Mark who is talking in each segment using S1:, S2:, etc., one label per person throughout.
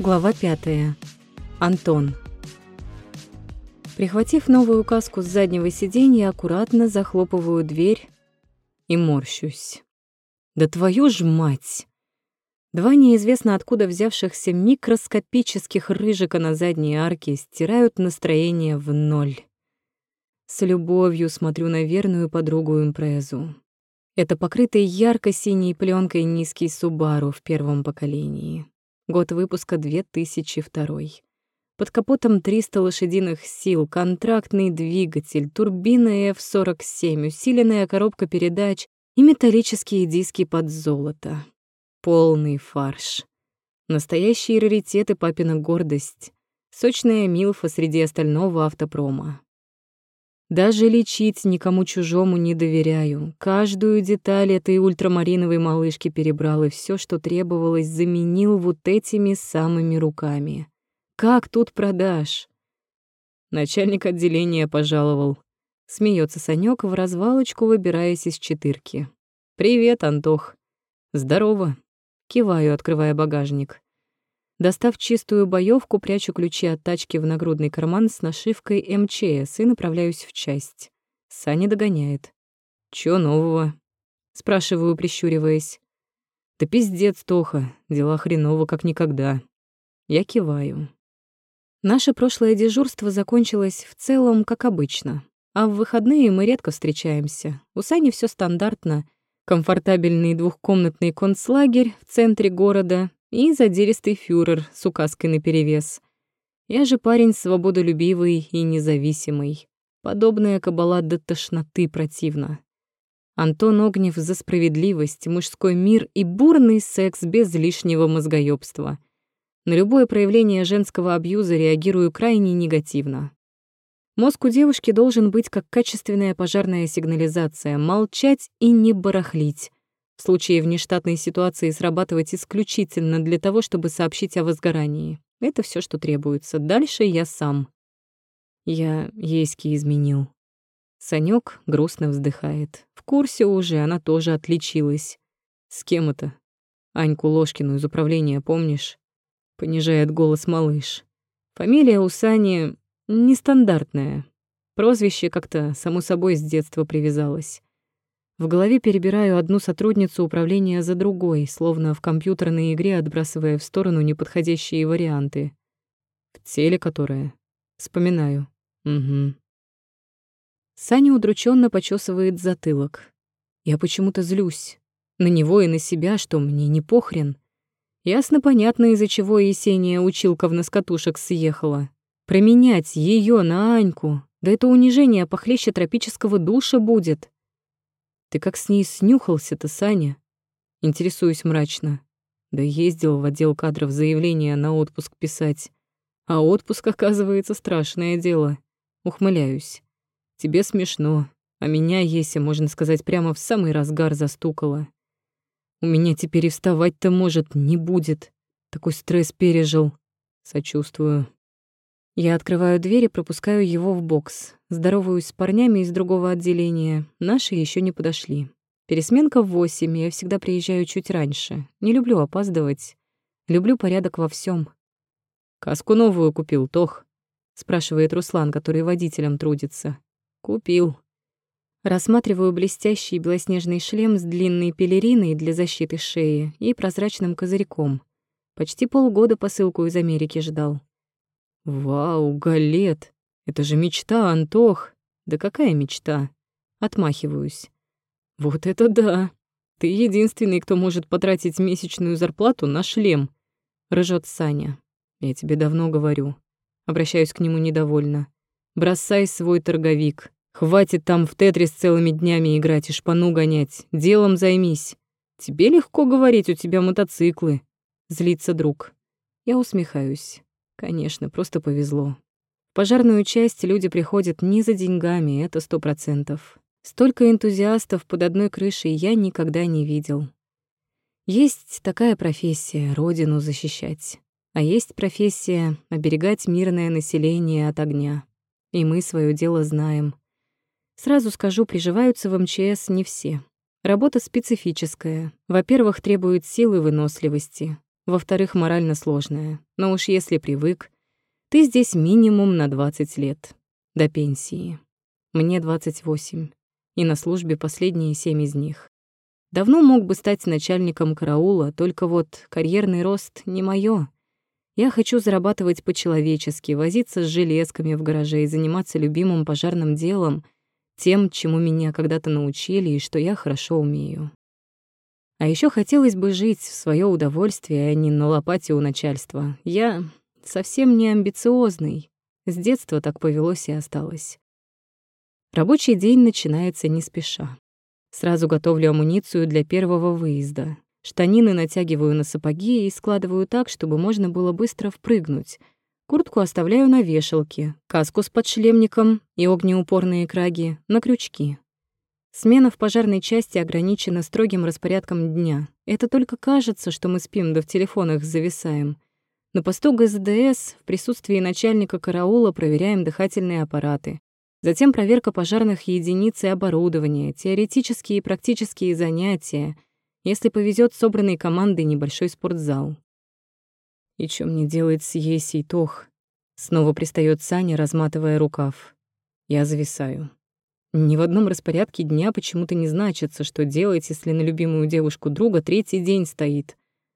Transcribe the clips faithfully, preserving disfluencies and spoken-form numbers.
S1: Глава пятая. Антон. Прихватив новую каску с заднего сиденья, аккуратно захлопываю дверь и морщусь. Да твою ж мать! Два неизвестно откуда взявшихся микроскопических рыжика на задней арке стирают настроение в ноль. С любовью смотрю на верную подругу импрезу. Это покрытый ярко-синей пленкой низкий Subaru в первом поколении. Год выпуска две тысячи второй. Под капотом триста лошадиных сил, контрактный двигатель, турбина эф сорок семь, усиленная коробка передач и металлические диски под золото. Полный фарш. Настоящие раритеты, папина гордость. Сочная милфа среди остального автопрома. Даже лечить никому чужому не доверяю. Каждую деталь этой ультрамариновой малышки перебрал и всё, что требовалось, заменил вот этими самыми руками. Как тут продашь? Начальник отделения пожаловал. Смеется Санёк в развалочку, выбираясь из четырки. «Привет, Антох». «Здорово». Киваю, открывая багажник. Достав чистую боёвку, прячу ключи от тачки в нагрудный карман с нашивкой эм че эс и направляюсь в часть. Саня догоняет. «Чё нового?» — спрашиваю, прищуриваясь. «Да пиздец, Тоха, дела хреново как никогда». Я киваю. Наше прошлое дежурство закончилось в целом как обычно, а в выходные мы редко встречаемся. У Сани всё стандартно. Комфортабельный двухкомнатный концлагерь в центре города и задиристый фюрер с указкой наперевес. Я же парень свободолюбивый и независимый. Подобная кабала до тошноты противна. Антон Огнев за справедливость, мужской мир и бурный секс без лишнего мозгоёбства. На любое проявление женского абьюза реагирую крайне негативно. Мозг у девушки должен быть как качественная пожарная сигнализация, молчать и не барахлить. В случае внештатной ситуации срабатывать исключительно для того, чтобы сообщить о возгорании. Это всё, что требуется. Дальше я сам. Я Еське изменил. Санёк грустно вздыхает. В курсе уже, она тоже отличилась. С кем это? Аньку Ложкину из управления, помнишь? Понижает голос малыш. Фамилия у Сани нестандартная. Прозвище как-то само собой с детства привязалось. В голове перебираю одну сотрудницу управления за другой, словно в компьютерной игре отбрасывая в сторону неподходящие варианты. В теле которая. Вспоминаю. Угу. Саня удрученно почесывает затылок. Я почему-то злюсь. На него и на себя, что мне не похрен. Ясно-понятно, из-за чего Есения училковна с катушек съехала. Променять её на Аньку. Да это унижение похлеще тропического душа будет. Ты как с ней снюхался-то, Саня? Интересуюсь мрачно. Да ездил в отдел кадров заявление на отпуск писать. А отпуск, оказывается, страшное дело. Ухмыляюсь. Тебе смешно, а меня Еся, можно сказать, прямо в самый разгар застукала. У меня теперь и вставать-то, может, не будет. Такой стресс пережил. Сочувствую. Я открываю дверь и пропускаю его в бокс. Здороваюсь с парнями из другого отделения. Наши еще не подошли. Пересменка в восемь, я всегда приезжаю чуть раньше. Не люблю опаздывать. Люблю порядок во всем. «Каску новую купил, Тох?» — спрашивает Руслан, который водителем трудится. «Купил». Рассматриваю блестящий белоснежный шлем с длинной пелериной для защиты шеи и прозрачным козырьком. Почти полгода посылку из Америки ждал. «Вау, галет! Это же мечта, Антох!» «Да какая мечта?» Отмахиваюсь. «Вот это да! Ты единственный, кто может потратить месячную зарплату на шлем!» Ржёт Саня. «Я тебе давно говорю». Обращаюсь к нему недовольно. «Бросай свой торговик. Хватит там в тетрис целыми днями играть и шпану гонять. Делом займись. Тебе легко говорить, у тебя мотоциклы». Злится друг. Я усмехаюсь. Конечно, просто повезло. В пожарную часть люди приходят не за деньгами, это сто процентов. Столько энтузиастов под одной крышей я никогда не видел. Есть такая профессия — родину защищать. А есть профессия — оберегать мирное население от огня. И мы своё дело знаем. Сразу скажу, приживаются в эм че эс не все. Работа специфическая. Во-первых, требует силы и выносливости. Во-вторых, морально сложная. Но уж если привык, ты здесь минимум на двадцать лет. До пенсии. Мне двадцать восемь. И на службе последние семь из них. Давно мог бы стать начальником караула, только вот карьерный рост не моё. Я хочу зарабатывать по-человечески, возиться с железками в гараже и заниматься любимым пожарным делом, тем, чему меня когда-то научили и что я хорошо умею. А ещё хотелось бы жить в своё удовольствие, а не на лопате у начальства. Я совсем не амбициозный. С детства так повелось и осталось. Рабочий день начинается не спеша. Сразу готовлю амуницию для первого выезда. Штанины натягиваю на сапоги и складываю так, чтобы можно было быстро впрыгнуть. Куртку оставляю на вешалке, каску с подшлемником и огнеупорные краги на крючки. Смена в пожарной части ограничена строгим распорядком дня. Это только кажется, что мы спим да в телефонах зависаем. На посту ГЗДС в присутствии начальника караула проверяем дыхательные аппараты. Затем проверка пожарных единиц и оборудования, теоретические и практические занятия. Если повезет, собранной командой небольшой спортзал. И что мне делать с Есей Тох? Снова пристаёт Саня, разматывая рукав. Я зависаю. Ни в одном распорядке дня почему-то не значится, что делать, если на любимую девушку друга третий день стоит.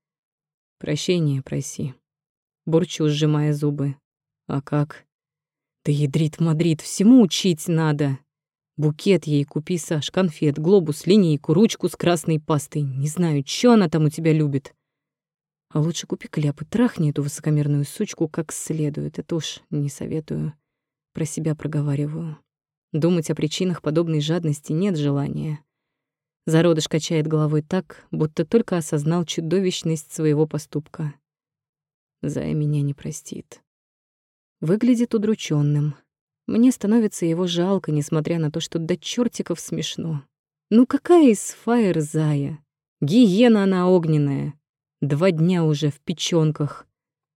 S1: Прощения проси. Бурчу, сжимая зубы. А как? Да ядрит Мадрид, всему учить надо. Букет ей купи, Саш, конфет, глобус, линейку, ручку с красной пастой. Не знаю, чё она там у тебя любит. А лучше купи кляп и трахни эту высокомерную сучку как следует. Это уж не советую. Про себя проговариваю. Думать о причинах подобной жадности нет желания. Зародыш качает головой так, будто только осознал чудовищность своего поступка. Зая меня не простит. Выглядит удручённым. Мне становится его жалко, несмотря на то, что до чёртиков смешно. Ну какая из Фаер Зая? Гиена она огненная. Два дня уже в печёнках.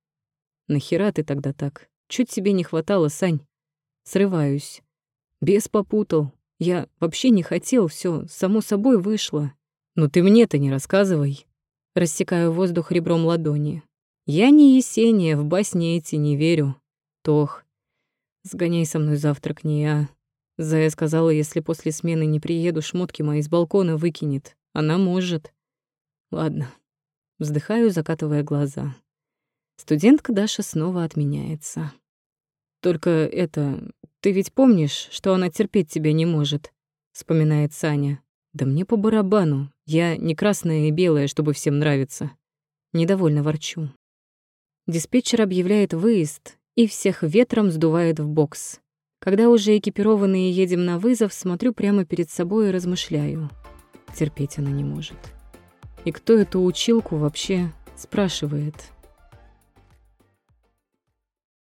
S1: Нахера ты тогда так? Чуть тебе не хватало, Сань. Срываюсь. Бес попутал. Я вообще не хотел, всё само собой вышло. Ну ты мне-то не рассказывай. Рассекаю воздух ребром ладони. Я не Есения, в басни эти не верю. Тох. Сгоняй со мной завтра к ней, а? Зая сказала, если после смены не приеду, шмотки мои с балкона выкинет. Она может. Ладно. Вздыхаю, закатывая глаза. Студентка Даша снова отменяется. Только это... Ты ведь помнишь, что она терпеть тебя не может? Вспоминает Саня. Да мне по барабану. Я не красная и белая, чтобы всем нравиться. Недовольно ворчу. Диспетчер объявляет выезд, и всех ветром сдувает в бокс. Когда уже экипированные едем на вызов, смотрю прямо перед собой и размышляю. Терпеть она не может. И кто эту училку вообще спрашивает?